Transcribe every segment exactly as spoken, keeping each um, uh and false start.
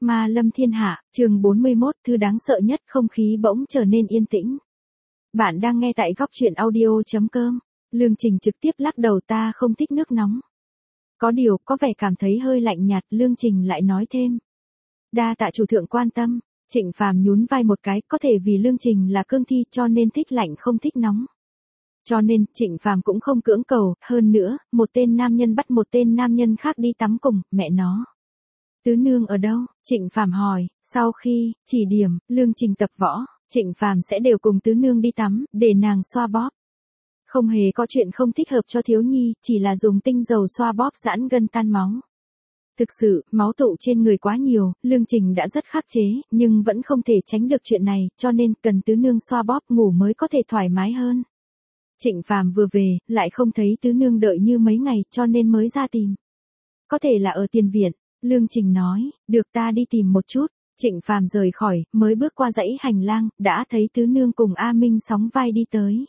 Ma lâm thiên hạ, chương bốn mươi mốt, thứ đáng sợ nhất, không khí bỗng trở nên yên tĩnh. Bạn đang nghe tại góc truyện audio.com. Lương Trình trực tiếp lắc đầu, ta không thích nước nóng. Có điều, có vẻ cảm thấy hơi lạnh nhạt, Lương Trình lại nói thêm. Đa tạ chủ thượng quan tâm. Trịnh Phàm nhún vai một cái, có thể vì Lương Trình là cương thi cho nên thích lạnh không thích nóng. Cho nên, Trịnh Phàm cũng không cưỡng cầu, hơn nữa, một tên nam nhân bắt một tên nam nhân khác đi tắm cùng, mẹ nó. Tứ nương ở đâu? Trịnh Phàm hỏi, sau khi, chỉ điểm, Lương Trình tập võ, Trịnh Phàm sẽ đều cùng tứ nương đi tắm, để nàng xoa bóp. Không hề có chuyện không thích hợp cho thiếu nhi, chỉ là dùng tinh dầu xoa bóp giãn gân tan máu. Thực sự, máu tụ trên người quá nhiều, Lương Trình đã rất khắc chế, nhưng vẫn không thể tránh được chuyện này, cho nên cần tứ nương xoa bóp ngủ mới có thể thoải mái hơn. Trịnh Phàm vừa về, lại không thấy tứ nương đợi như mấy ngày, cho nên mới ra tìm. Có thể là ở tiền viện, Lương Trình nói, được ta đi tìm một chút. Trịnh Phàm rời khỏi, mới bước qua dãy hành lang, đã thấy tứ nương cùng A Minh sóng vai đi tới.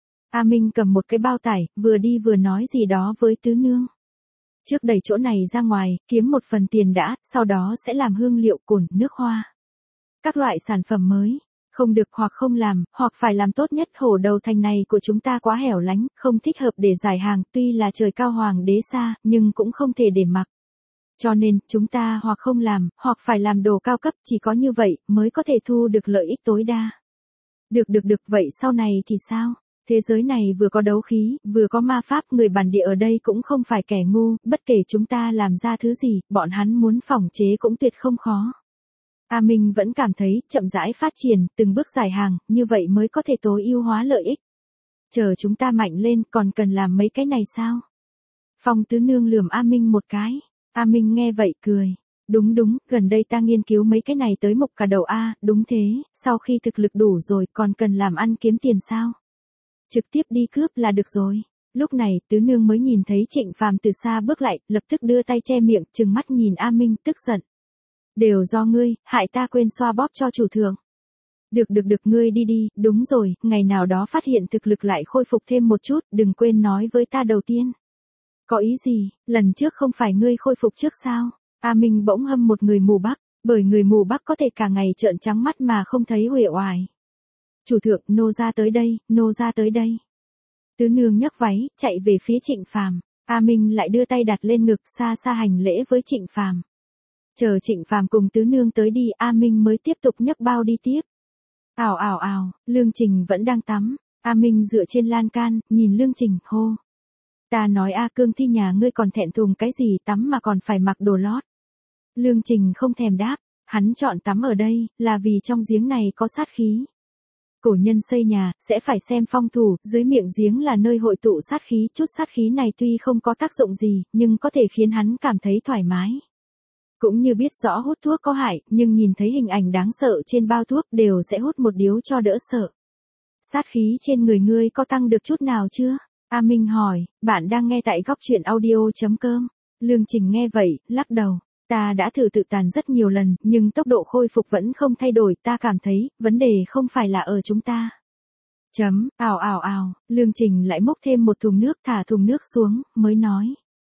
A Minh cầm một cái bao tải, vừa đi vừa nói gì đó với tứ nương. Trước đẩy chỗ này ra ngoài, kiếm một phần tiền đã, sau đó sẽ làm hương liệu cồn, nước hoa. Các loại sản phẩm mới. Không được hoặc không làm, hoặc phải làm tốt nhất. Hổ Đầu Thành này của chúng ta quá hẻo lánh, không thích hợp để giải hàng, tuy là trời cao hoàng đế xa, nhưng cũng không thể để mặc. Cho nên, chúng ta hoặc không làm, hoặc phải làm đồ cao cấp, chỉ có như vậy, mới có thể thu được lợi ích tối đa. Được được được, vậy sau này thì sao? Thế giới này vừa có đấu khí, vừa có ma pháp, người bản địa ở đây cũng không phải kẻ ngu, bất kể chúng ta làm ra thứ gì, bọn hắn muốn phỏng chế cũng tuyệt không khó. A Minh vẫn cảm thấy, chậm rãi phát triển, từng bước giải hàng, như vậy mới có thể tối ưu hóa lợi ích. Chờ chúng ta mạnh lên, còn cần làm mấy cái này sao? Phong tứ nương lườm A Minh một cái. A Minh nghe vậy cười. Đúng đúng, gần đây ta nghiên cứu mấy cái này tới mục cả đầu A, đúng thế, sau khi thực lực đủ rồi, còn cần làm ăn kiếm tiền sao? Trực tiếp đi cướp là được rồi. Lúc này, tứ nương mới nhìn thấy Trịnh Phàm từ xa bước lại, lập tức đưa tay che miệng, trừng mắt nhìn A Minh, tức giận. Đều do ngươi, hại ta quên xoa bóp cho chủ thượng. Được được được, ngươi đi đi, đúng rồi, ngày nào đó phát hiện thực lực lại khôi phục thêm một chút, đừng quên nói với ta đầu tiên. Có ý gì, lần trước không phải ngươi khôi phục trước sao? A Minh bỗng hâm một người mù Bắc, bởi người mù Bắc có thể cả ngày trợn trắng mắt mà không thấy uể oải. Chủ thượng, nô ra tới đây, nô ra tới đây. Tứ nương nhấc váy, chạy về phía Trịnh Phàm. A Minh lại đưa tay đặt lên ngực, xa xa hành lễ với Trịnh Phàm. Chờ Trịnh Phàm cùng tứ nương tới đi, A Minh mới tiếp tục nhấc bao đi tiếp. Ào ào ào, Lương Trình vẫn đang tắm. A Minh dựa trên lan can, nhìn Lương Trình, hô. Ta nói A cương thi nhà ngươi còn thẹn thùng cái gì, tắm mà còn phải mặc đồ lót. Lương Trình không thèm đáp, hắn chọn tắm ở đây, là vì trong giếng này có sát khí. Cổ nhân xây nhà, sẽ phải xem phong thủy, dưới miệng giếng là nơi hội tụ sát khí, chút sát khí này tuy không có tác dụng gì, nhưng có thể khiến hắn cảm thấy thoải mái. Cũng như biết rõ hút thuốc có hại, nhưng nhìn thấy hình ảnh đáng sợ trên bao thuốc đều sẽ hút một điếu cho đỡ sợ. Sát khí trên người ngươi có tăng được chút nào chưa? A Minh hỏi, bạn đang nghe tại góc truyện audio.com. Lương Trình nghe vậy, lắc đầu. Ta đã thử tự tàn rất nhiều lần, nhưng tốc độ khôi phục vẫn không thay đổi, ta cảm thấy, vấn đề không phải là ở chúng ta. Chấm, ào ào ào, Lương Trình lại múc thêm một thùng nước, thả thùng nước xuống, mới nói.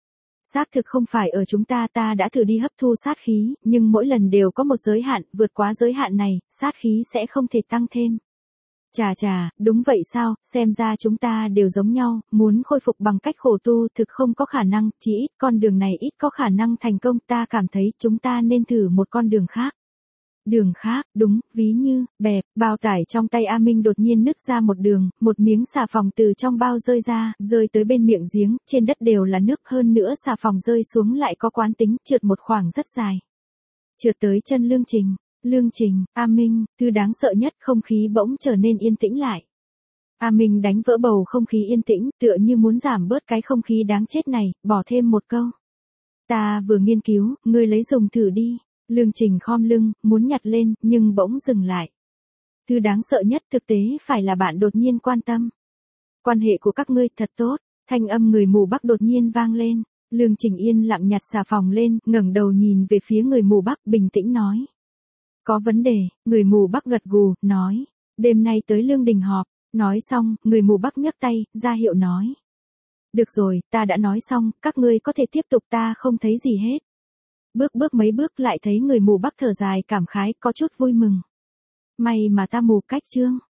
Xác thực không phải ở chúng ta, ta đã thử đi hấp thu sát khí, nhưng mỗi lần đều có một giới hạn, vượt quá giới hạn này, sát khí sẽ không thể tăng thêm. Chà chà, đúng vậy sao, xem ra chúng ta đều giống nhau, muốn khôi phục bằng cách khổ tu thực không có khả năng, chỉ ít con đường này ít có khả năng thành công, ta cảm thấy chúng ta nên thử một con đường khác. Đường khác, đúng, ví như, bẹp, bao tải trong tay A Minh đột nhiên nứt ra một đường, một miếng xà phòng từ trong bao rơi ra, rơi tới bên miệng giếng, trên đất đều là nước, hơn nữa xà phòng rơi xuống lại có quán tính, trượt một khoảng rất dài. Trượt tới chân Lương Trình. Lương Trình, A Minh, thứ đáng sợ nhất, không khí bỗng trở nên yên tĩnh lại. A Minh đánh vỡ bầu không khí yên tĩnh, tựa như muốn giảm bớt cái không khí đáng chết này, bỏ thêm một câu. Ta vừa nghiên cứu, ngươi lấy dùng thử đi. Lương Trình khom lưng, muốn nhặt lên, nhưng bỗng dừng lại. Thứ đáng sợ nhất thực tế phải là bạn đột nhiên quan tâm. Quan hệ của các ngươi thật tốt, thanh âm người mù Bắc đột nhiên vang lên. Lương Trình yên lặng nhặt xà phòng lên, ngẩng đầu nhìn về phía người mù Bắc, bình tĩnh nói. Có vấn đề, người mù Bắc gật gù, nói. Đêm nay tới Lương Đình họp. Nói xong, người mù Bắc nhấc tay, ra hiệu nói. Được rồi, ta đã nói xong, các ngươi có thể tiếp tục, ta không thấy gì hết. Bước bước mấy bước lại thấy người mù Bắc thở dài cảm khái có chút vui mừng. May mà ta mù cách Trương.